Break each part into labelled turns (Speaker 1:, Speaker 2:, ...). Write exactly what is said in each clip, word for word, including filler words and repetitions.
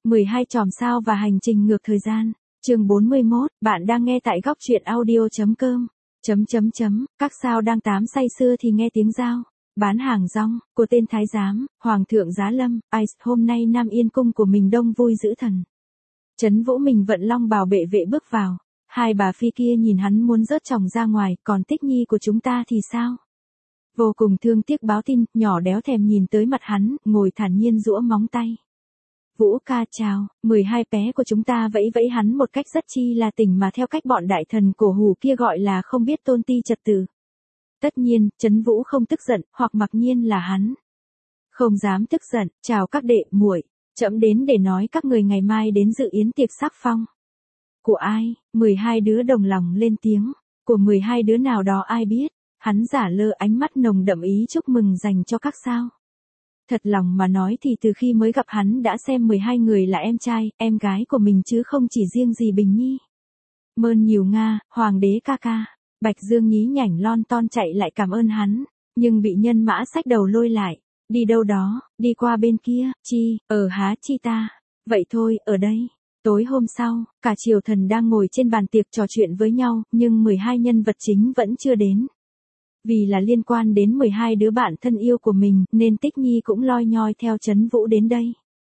Speaker 1: mười hai chòm sao và hành trình ngược thời gian. Chương bốn mươi mốt, bạn đang nghe tại góc truyện audio chấm com. Chấm chấm chấm, các sao đang tám say sưa thì nghe tiếng giao bán hàng rong của tên thái giám, Hoàng thượng Giá Lâm, Ice, hôm nay Nam Yên cung của mình đông vui dữ thần. Trấn Vũ mình vận long bào bệ vệ bước vào, hai bà phi kia nhìn hắn muốn rớt chồng ra ngoài, còn Tích Nhi của chúng ta thì sao? Vô cùng thương tiếc báo tin, nhỏ đéo thèm nhìn tới mặt hắn, ngồi thản nhiên giũa móng tay. Vũ ca chào, mười hai bé của chúng ta vẫy vẫy hắn một cách rất chi là tỉnh mà theo cách bọn đại thần cổ hủ kia gọi là không biết tôn ti trật tự. Tất nhiên, Trấn Vũ không tức giận, hoặc mặc nhiên là hắn không dám tức giận, chào các đệ muội, trẫm đến để nói các người ngày mai đến dự yến tiệc sắc phong. Của ai? mười hai đứa đồng lòng lên tiếng, của mười hai đứa nào đó ai biết, hắn giả lơ ánh mắt nồng đậm ý chúc mừng dành cho các sao. Thật lòng mà nói thì từ khi mới gặp hắn đã xem mười hai người là em trai, em gái của mình chứ không chỉ riêng gì Bình Nhi. Mơn nhiều Nga, Hoàng đế ca ca. Bạch Dương nhí nhảnh lon ton chạy lại cảm ơn hắn, nhưng bị nhân mã xách đầu lôi lại. Đi đâu đó, đi qua bên kia, chi, ở há chi ta. Vậy thôi, ở đây. Tối hôm sau, cả triều thần đang ngồi trên bàn tiệc trò chuyện với nhau, nhưng mười hai nhân vật chính vẫn chưa đến. Vì là liên quan đến mười hai đứa bạn thân yêu của mình, nên Tích Nhi cũng loi nhoi theo Trấn Vũ đến đây.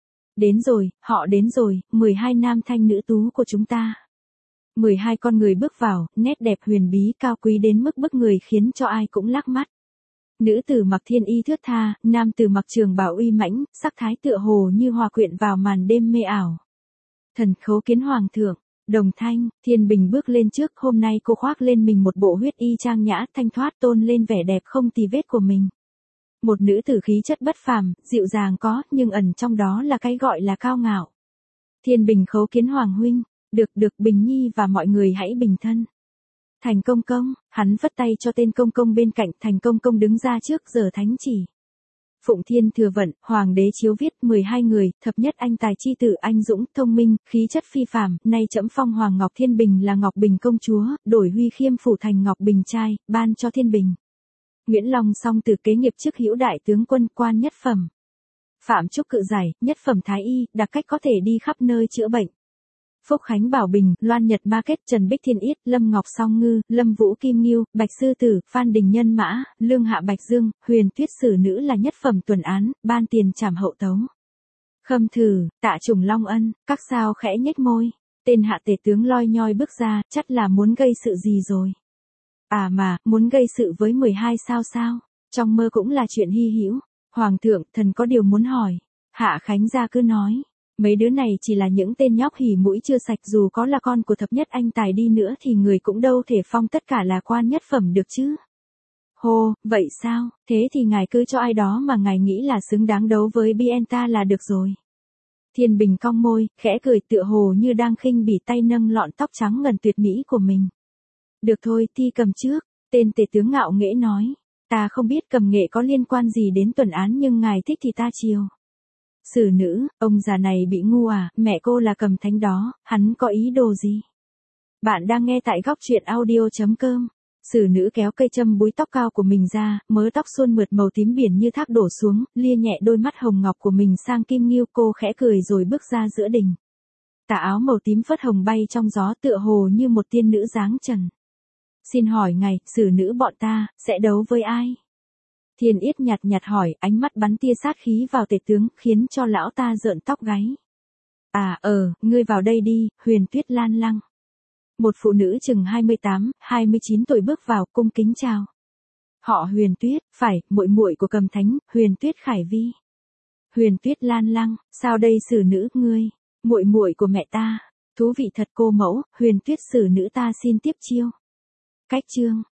Speaker 1: Đến rồi, họ đến rồi, mười hai nam thanh nữ tú của chúng ta. mười hai con người bước vào, nét đẹp huyền bí cao quý đến mức bức người khiến cho ai cũng lắc mắt. Nữ tử mặc thiên y thướt tha, nam tử mặc trường bào uy mãnh, sắc thái tựa hồ như hòa quyện vào màn đêm mê ảo. Thần khấu kiến hoàng thượng, Đồng Thanh, Thiên Bình bước lên trước, hôm nay cô khoác lên mình một bộ huyết y trang nhã thanh thoát tôn lên vẻ đẹp không tì vết của mình. Một nữ tử khí chất bất phàm, dịu dàng có, nhưng ẩn trong đó là cái gọi là cao ngạo. Thiên Bình khấu kiến hoàng huynh. Được được Bình Nhi và mọi người hãy bình thân. Thành công công, hắn vất tay cho tên công công bên cạnh, Thành công công đứng ra trước giờ thánh chỉ. Phụng Thiên thừa vận, Hoàng đế chiếu viết mười hai người, thập nhất anh tài chi tử anh dũng, thông minh, khí chất phi phàm, nay trẫm phong Hoàng Ngọc Thiên Bình là Ngọc Bình công chúa, đổi huy khiêm phủ thành Ngọc Bình trai, ban cho Thiên Bình. Nguyễn Long song từ kế nghiệp chức hữu đại tướng quân quan nhất phẩm. Phạm Trúc cự giải, nhất phẩm thái y, đặc cách có thể đi khắp nơi chữa bệnh. Phúc Khánh Bảo Bình, Loan Nhật Market, Trần Bích Thiên Yết, Lâm Ngọc Song Ngư, Lâm Vũ Kim Nghiêu, Bạch Sư Tử, Phan Đình Nhân Mã, Lương Hạ Bạch Dương, Huyền Tuyết Sử nữ là nhất phẩm tuần án, ban tiền trảm hậu tấu. Khâm Thử, Tạ Trùng Long Ân, các sao khẽ nhếch môi. Tên hạ tể tướng loi nhoi bước ra, chắc là muốn gây sự gì rồi. À mà, muốn gây sự với mười hai sao sao, trong mơ cũng là chuyện hy hữu. Hoàng thượng, thần có điều muốn hỏi. Hạ Khánh gia cứ nói. Mấy đứa này chỉ là những tên nhóc hỉ mũi chưa sạch, dù có là con của thập nhất anh tài đi nữa thì người cũng đâu thể phong tất cả là quan nhất phẩm được chứ. Hô, vậy sao, thế thì ngài cứ cho ai đó mà ngài nghĩ là xứng đáng đấu với Bienta là được rồi. Thiên Bình cong môi, khẽ cười tựa hồ như đang khinh bỉ tay nâng lọn tóc trắng ngần tuyệt mỹ của mình. Được thôi, Thi cầm trước, tên tể tướng ngạo nghễ nói. Ta không biết cầm nghệ có liên quan gì đến tuần án nhưng ngài thích thì ta chiều. Sử nữ, ông già này bị ngu à, mẹ cô là Cầm Thánh đó, hắn có ý đồ gì? Bạn đang nghe tại góc truyện audio chấm com. Sử nữ kéo cây châm búi tóc cao của mình ra, mớ tóc suôn mượt màu tím biển như thác đổ xuống, lia nhẹ đôi mắt hồng ngọc của mình sang Kim Nghiêu, cô khẽ cười rồi bước ra giữa đình. Tà áo màu tím phất hồng bay trong gió tựa hồ như một tiên nữ dáng trần. Xin hỏi ngài, sử nữ bọn ta, sẽ đấu với ai? Thiên Yết nhạt nhạt hỏi, ánh mắt bắn tia sát khí vào tể tướng, khiến cho lão ta rợn tóc gáy. À, ờ, ngươi vào đây đi, Huyền Tuyết Lan Lăng. Một phụ nữ chừng hai mươi tám, hai mươi chín tuổi bước vào, cung kính chào. Họ Huyền Tuyết, phải, muội muội của Cầm Thánh, Huyền Tuyết Khải Vi. Huyền Tuyết Lan Lăng, sao đây sử nữ, ngươi, muội muội của mẹ ta. Thú vị thật cô mẫu, Huyền Tuyết sử nữ ta xin tiếp chiêu. Cách chương,